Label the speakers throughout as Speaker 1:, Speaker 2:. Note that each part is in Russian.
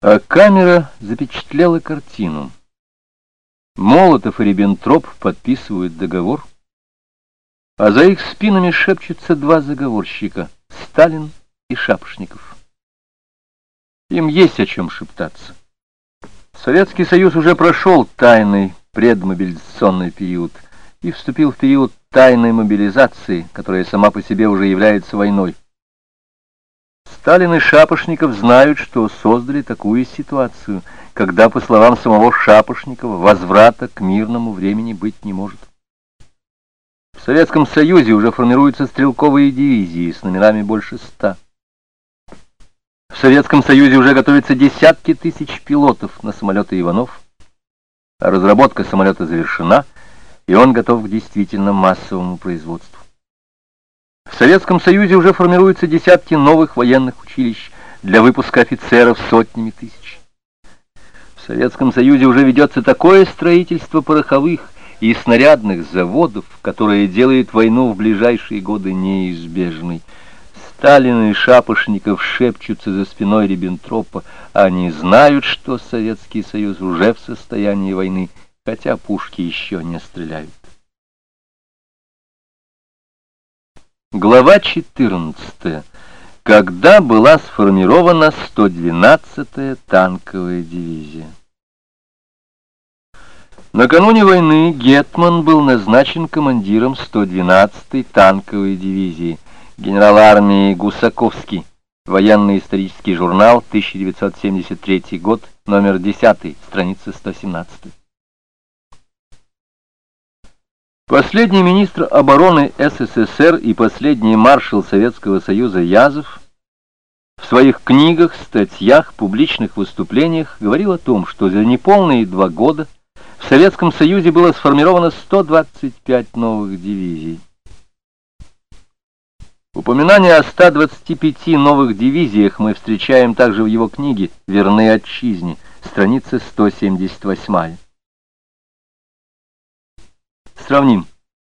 Speaker 1: А камера запечатлела картину. Молотов и Риббентроп подписывают договор, а за их спинами шепчутся два заговорщика — Сталин и Шапошников. Им есть о чем шептаться. Советский Союз уже прошел тайный предмобилизационный период и вступил в период тайной мобилизации, которая сама по себе уже является войной. Сталин и Шапошников знают, что создали такую ситуацию, когда, по словам самого Шапошникова, возврата к мирному времени быть не может. В Советском Союзе уже формируются стрелковые дивизии с номерами больше 100. В Советском Союзе уже готовятся десятки тысяч пилотов на самолеты Иванов, а разработка самолета завершена, и он готов к действительно массовому производству. В Советском Союзе уже формируются десятки новых военных училищ для выпуска офицеров сотнями тысяч. В Советском Союзе уже ведется такое строительство пороховых и снарядных заводов, которое делает войну в ближайшие годы неизбежной. Сталин и Шапошников шепчутся за спиной Риббентропа. Они знают, что Советский Союз уже в состоянии войны, хотя пушки еще не стреляют. Глава 14. Когда была сформирована 112-я танковая дивизия? Накануне войны Гетман был назначен командиром 112-й танковой дивизии. Генерал армии Гусаковский. Военно-исторический журнал, 1973 год, номер 10, страница 117. Последний министр обороны СССР и последний маршал Советского Союза Язов в своих книгах, статьях, публичных выступлениях говорил о том, что за неполные 2 года в Советском Союзе было сформировано 125 новых дивизий. Упоминание о 125 новых дивизиях мы встречаем также в его книге «Верны отчизне», страница 178. Сравним.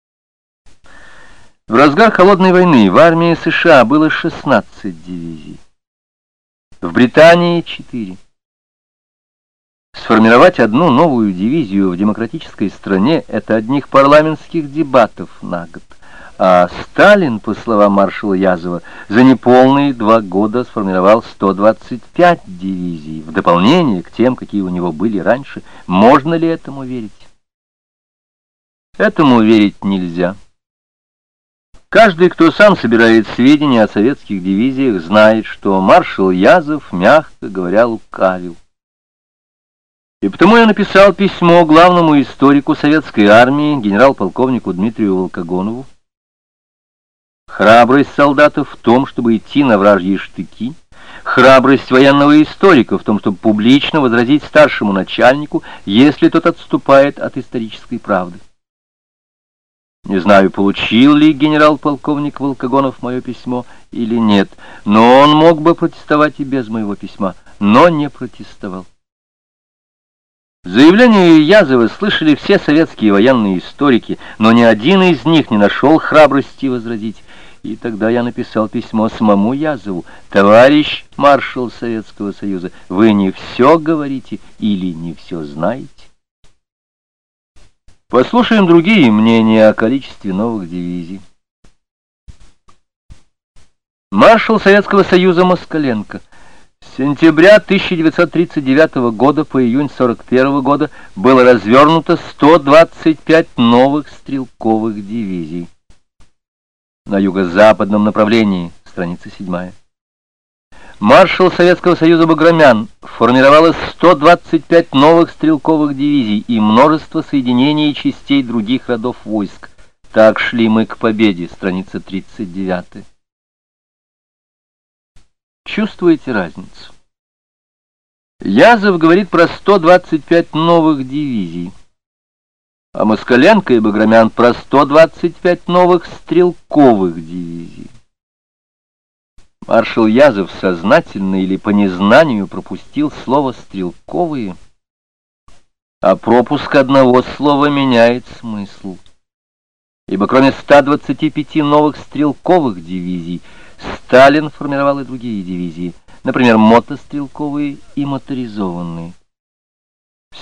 Speaker 1: В разгар холодной войны в армии США было 16 дивизий. В Британии 4. Сформировать одну новую дивизию в демократической стране — это одних парламентских дебатов на год. А Сталин, по словам маршала Язова, за неполные 2 года сформировал 125 дивизий, в дополнение к тем, какие у него были раньше. Можно ли этому верить? Этому верить нельзя. Каждый, кто сам собирает сведения о советских дивизиях, знает, что маршал Язов, мягко говоря, лукавил. И потому я написал письмо главному историку советской армии, генерал-полковнику Дмитрию Волкогонову. Храбрость солдата в том, чтобы идти на вражьи штыки, храбрость военного историка в том, чтобы публично возразить старшему начальнику, если тот отступает от исторической правды. Не знаю, получил ли генерал-полковник Волкогонов мое письмо или нет, но он мог бы протестовать и без моего письма, но не протестовал. Заявление Язова слышали все советские военные историки, но ни один из них не нашел храбрости возразить. И тогда я написал письмо самому Язову: «Товарищ маршал Советского Союза, вы не все говорите или не все знаете». Послушаем другие мнения о количестве новых дивизий. Маршал Советского Союза Москаленко. С сентября 1939 года по июнь 1941 года было развернуто 125 новых стрелковых дивизий. На юго-западном направлении, страница 7. Маршал Советского Союза Баграмян. Формировалось 125 новых стрелковых дивизий и множество соединений и частей других родов войск. Так шли мы к победе, страница 39. Чувствуете разницу? Язов говорит про 125 новых дивизий, а Москаленко и Баграмян про 125 новых стрелковых дивизий. Маршал Язов сознательно или по незнанию пропустил слово «стрелковые», а пропуск одного слова меняет смысл. Ибо кроме 125 новых стрелковых дивизий, Сталин формировал и другие дивизии. например, мотострелковые и моторизованные.